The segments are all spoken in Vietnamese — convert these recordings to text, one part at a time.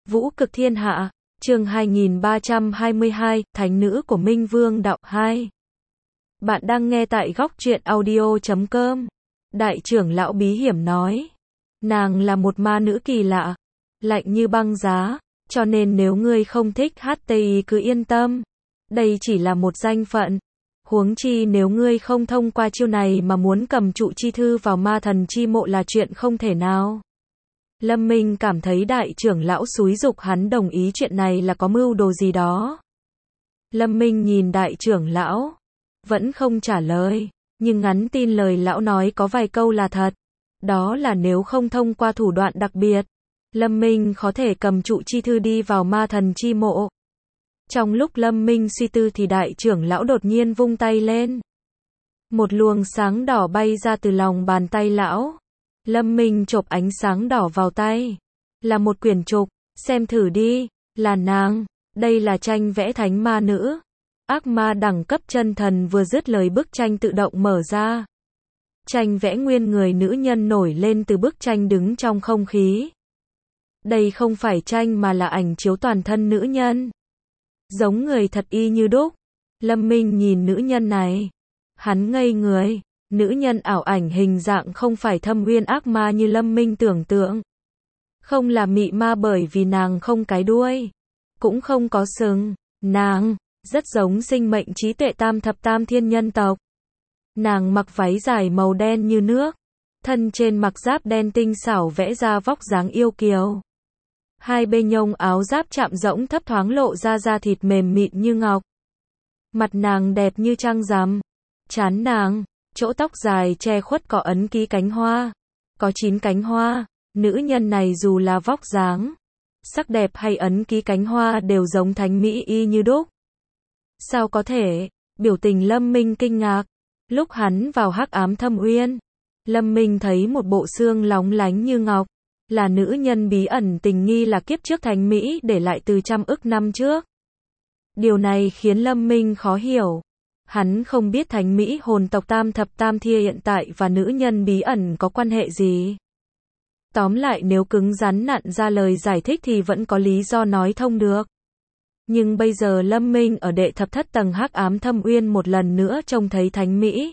Vũ cực thiên hạ, chương 2322, Thánh nữ của Minh Vương đạo 2. Bạn đang nghe tại góc truyện audio.com. Đại trưởng lão bí hiểm nói. Nàng là một ma nữ kỳ lạ, lạnh như băng giá, cho nên nếu ngươi không thích HTI cứ yên tâm. Đây chỉ là một danh phận. Huống chi nếu ngươi không thông qua chiêu này mà muốn cầm trụ chi thư vào ma thần chi mộ là chuyện không thể nào. Lâm Minh cảm thấy đại trưởng lão xúi giục hắn đồng ý chuyện này là có mưu đồ gì đó. Lâm Minh nhìn đại trưởng lão, vẫn không trả lời, nhưng ngắn tin lời lão nói có vài câu là thật. Đó là nếu không thông qua thủ đoạn đặc biệt, Lâm Minh có thể cầm trụ chi thư đi vào ma thần chi mộ. Trong lúc Lâm Minh suy tư thì đại trưởng lão đột nhiên vung tay lên. Một luồng sáng đỏ bay ra từ lòng bàn tay lão. Lâm Minh chộp ánh sáng đỏ vào tay. Là một quyển trục, xem thử đi, là nàng. Đây là tranh vẽ thánh ma nữ. Ác ma đẳng cấp chân thần vừa dứt lời bức tranh tự động mở ra. Tranh vẽ nguyên người nữ nhân nổi lên từ bức tranh đứng trong không khí. Đây không phải tranh mà là ảnh chiếu toàn thân nữ nhân. Giống người thật y như đúc. Lâm Minh nhìn nữ nhân này. Hắn ngây người. Nữ nhân ảo ảnh hình dạng không phải thâm uyên ác ma như Lâm Minh tưởng tượng. Không là mị ma bởi vì nàng không cái đuôi. Cũng không có sừng. Nàng rất giống sinh mệnh trí tuệ tam thập tam thiên nhân tộc. Nàng mặc váy dài màu đen như nước. Thân trên mặc giáp đen tinh xảo vẽ ra vóc dáng yêu kiều. Hai bên nhông áo giáp chạm rỗng thấp thoáng lộ ra da thịt mềm mịn như ngọc. Mặt nàng đẹp như trăng rằm. Trán nàng, chỗ tóc dài che khuất có ấn ký cánh hoa. Có 9 cánh hoa. Nữ nhân này dù là vóc dáng, sắc đẹp hay ấn ký cánh hoa đều giống thánh mỹ y như đúc. Sao có thể? Biểu tình Lâm Minh kinh ngạc. Lúc hắn vào hắc ám thâm uyên, Lâm Minh thấy một bộ xương lóng lánh như ngọc. Là nữ nhân bí ẩn tình nghi là kiếp trước thánh mỹ để lại từ trăm ức năm trước. Điều này khiến Lâm Minh khó hiểu. Hắn không biết thánh mỹ hồn tộc tam thập tam thiên hiện tại và nữ nhân bí ẩn có quan hệ gì. Tóm lại nếu cứng rắn nặn ra lời giải thích thì vẫn có lý do nói thông được. Nhưng bây giờ Lâm Minh ở đệ thập thất tầng hắc ám thâm uyên một lần nữa trông thấy thánh mỹ.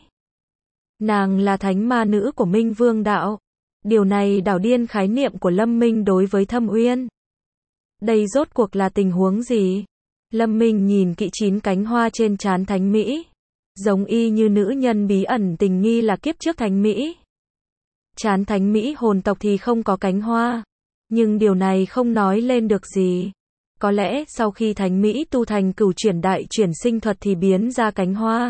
Nàng là thánh ma nữ của Minh Vương đạo. Điều này đảo điên khái niệm của Lâm Minh đối với thâm uyên. Đây rốt cuộc là tình huống gì? Lâm Minh nhìn kỹ 9 cánh hoa trên trán thánh mỹ. Giống y như nữ nhân bí ẩn tình nghi là kiếp trước thánh mỹ. Trán thánh mỹ hồn tộc thì không có cánh hoa. Nhưng điều này không nói lên được gì. Có lẽ sau khi thánh mỹ tu thành cửu chuyển đại chuyển sinh thuật thì biến ra cánh hoa.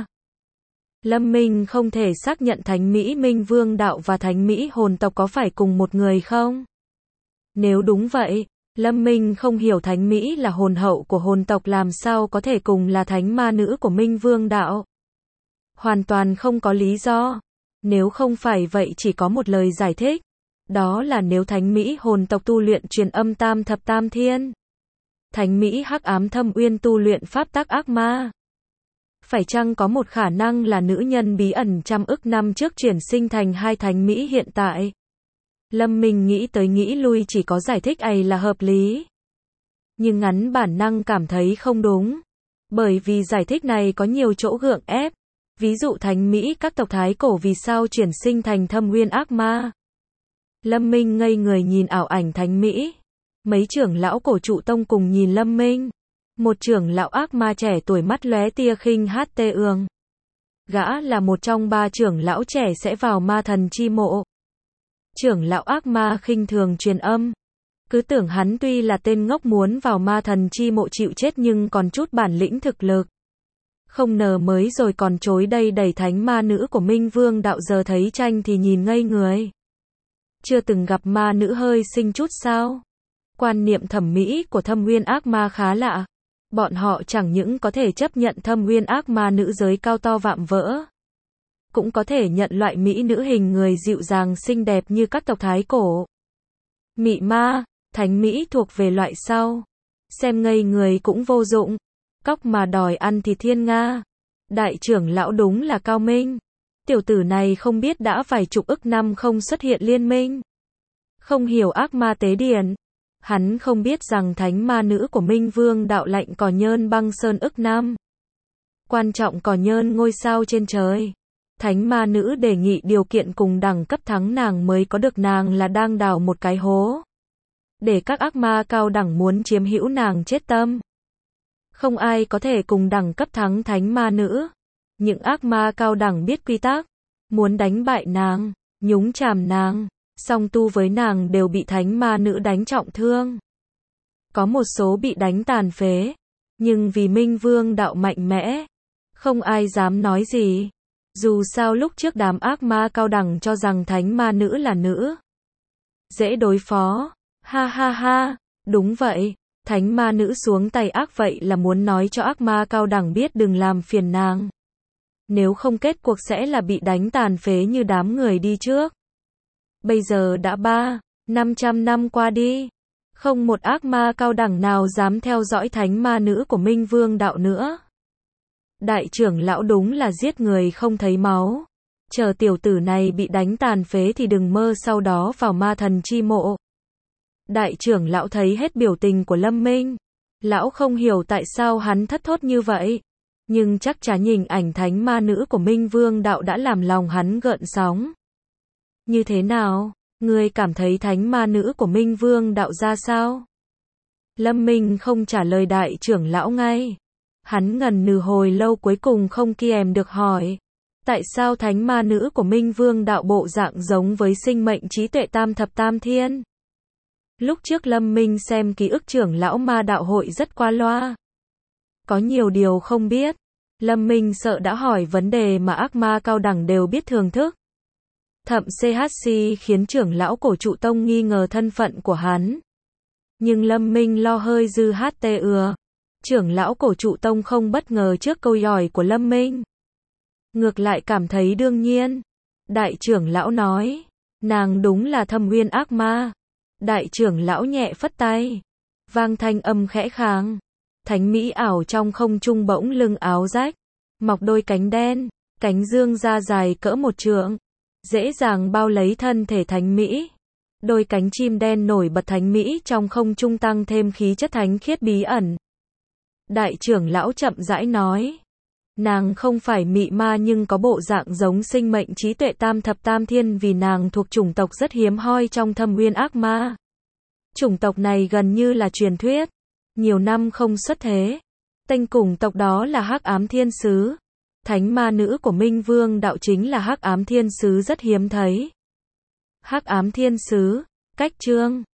Lâm Minh không thể xác nhận thánh mỹ Minh Vương đạo và thánh mỹ hồn tộc có phải cùng một người không? Nếu đúng vậy, Lâm Minh không hiểu thánh mỹ là hồn hậu của hồn tộc làm sao có thể cùng là thánh ma nữ của Minh Vương đạo. Hoàn toàn không có lý do. Nếu không phải vậy chỉ có một lời giải thích. Đó là nếu thánh mỹ hồn tộc tu luyện truyền âm tam thập tam thiên. Thánh mỹ hắc ám thâm uyên tu luyện pháp tắc ác ma. Phải chăng có một khả năng là nữ nhân bí ẩn trăm ức năm trước chuyển sinh thành hai thánh mỹ hiện tại? Lâm Minh nghĩ tới nghĩ lui chỉ có giải thích ấy là hợp lý. Nhưng ngắn bản năng cảm thấy không đúng. Bởi vì giải thích này có nhiều chỗ gượng ép. Ví dụ thánh mỹ các tộc thái cổ vì sao chuyển sinh thành thâm uyên ác ma. Lâm Minh ngây người nhìn ảo ảnh thánh mỹ. Mấy trưởng lão cổ trụ tông cùng nhìn Lâm Minh. Một trưởng lão ác ma trẻ tuổi mắt lóe tia khinh HT ương. Gã là một trong 3 trưởng lão trẻ sẽ vào ma thần chi mộ. Trưởng lão ác ma khinh thường truyền âm. Cứ tưởng hắn tuy là tên ngốc muốn vào ma thần chi mộ chịu chết nhưng còn chút bản lĩnh thực lực. Không ngờ mới rồi còn chối đây đẩy thánh ma nữ của Minh Vương đạo giờ thấy tranh thì nhìn ngây người. Chưa từng gặp ma nữ hơi xinh chút sao? Quan niệm thẩm mỹ của thâm uyên ác ma khá lạ. Bọn họ chẳng những có thể chấp nhận thâm uyên ác ma nữ giới cao to vạm vỡ. Cũng có thể nhận loại mỹ nữ hình người dịu dàng xinh đẹp như các tộc thái cổ. Mị ma, thánh mỹ thuộc về loại sau. Xem ngây người cũng vô dụng. Cóc mà đòi ăn thì thiên nga. Đại trưởng lão đúng là cao minh. Tiểu tử này không biết đã vài chục ức năm không xuất hiện liên minh. Không hiểu ác ma tế điển. Hắn không biết rằng thánh ma nữ của Minh Vương đạo lạnh cò nhơn băng sơn ức nam. Quan trọng cò nhơn ngôi sao trên trời. Thánh ma nữ đề nghị điều kiện cùng đẳng cấp thắng nàng mới có được nàng là đang đào một cái hố. Để các ác ma cao đẳng muốn chiếm hữu nàng chết tâm. Không ai có thể cùng đẳng cấp thắng thánh ma nữ. Những ác ma cao đẳng biết quy tắc. Muốn đánh bại nàng, nhúng chàm nàng, song tu với nàng đều bị thánh ma nữ đánh trọng thương. Có một số bị đánh tàn phế. Nhưng vì Minh Vương đạo mạnh mẽ, không ai dám nói gì. Dù sao lúc trước đám ác ma cao đẳng cho rằng thánh ma nữ là nữ. Dễ đối phó. Ha ha ha, đúng vậy. Thánh ma nữ xuống tay ác vậy là muốn nói cho ác ma cao đẳng biết đừng làm phiền nàng. Nếu không kết cuộc sẽ là bị đánh tàn phế như đám người đi trước. Bây giờ đã 500 năm qua đi. Không một ác ma cao đẳng nào dám theo dõi thánh ma nữ của Minh Vương đạo nữa. Đại trưởng lão đúng là giết người không thấy máu. Chờ tiểu tử này bị đánh tàn phế thì đừng mơ sau đó vào ma thần chi mộ. Đại trưởng lão thấy hết biểu tình của Lâm Minh. Lão không hiểu tại sao hắn thất thốt như vậy. Nhưng chắc chắn nhìn ảnh thánh ma nữ của Minh Vương đạo đã làm lòng hắn gợn sóng. Như thế nào? Ngươi cảm thấy thánh ma nữ của Minh Vương đạo ra sao? Lâm Minh không trả lời đại trưởng lão ngay. Hắn ngần ngừ hồi lâu cuối cùng không kiềm được hỏi. Tại sao thánh ma nữ của Minh Vương đạo bộ dạng giống với sinh mệnh trí tuệ tam thập tam thiên? Lúc trước Lâm Minh xem ký ức trưởng lão ma đạo hội rất qua loa. Có nhiều điều không biết. Lâm Minh sợ đã hỏi vấn đề mà ác ma cao đẳng đều biết thưởng thức. Thậm CHC khiến trưởng lão cổ trụ tông nghi ngờ thân phận của hắn. Nhưng Lâm Minh lo hơi dư trưởng lão cổ trụ tông không bất ngờ trước câu hỏi của Lâm Minh. Ngược lại cảm thấy đương nhiên. Đại trưởng lão nói, nàng đúng là thâm uyên ác ma. Đại trưởng lão nhẹ phất tay. Vang thanh âm khẽ khàng. Thánh mỹ ảo trong không trung bỗng lưng áo rách. Mọc đôi cánh đen. Cánh dương ra dài cỡ một trượng. Dễ dàng bao lấy thân thể thánh mỹ. Đôi cánh chim đen nổi bật thánh mỹ trong không trung tăng thêm khí chất thánh khiết bí ẩn. Đại trưởng lão chậm rãi nói. Nàng không phải mị ma nhưng có bộ dạng giống sinh mệnh trí tuệ tam thập tam thiên vì nàng thuộc chủng tộc rất hiếm hoi trong thâm uyên ác ma. Chủng tộc này gần như là truyền thuyết. Nhiều năm không xuất thế. Tên cùng tộc đó là Hắc Ám Thiên Sứ. Thánh ma nữ của Minh Vương đạo chính là Hắc Ám Thiên Sứ rất hiếm thấy. Hắc Ám Thiên Sứ, cách chương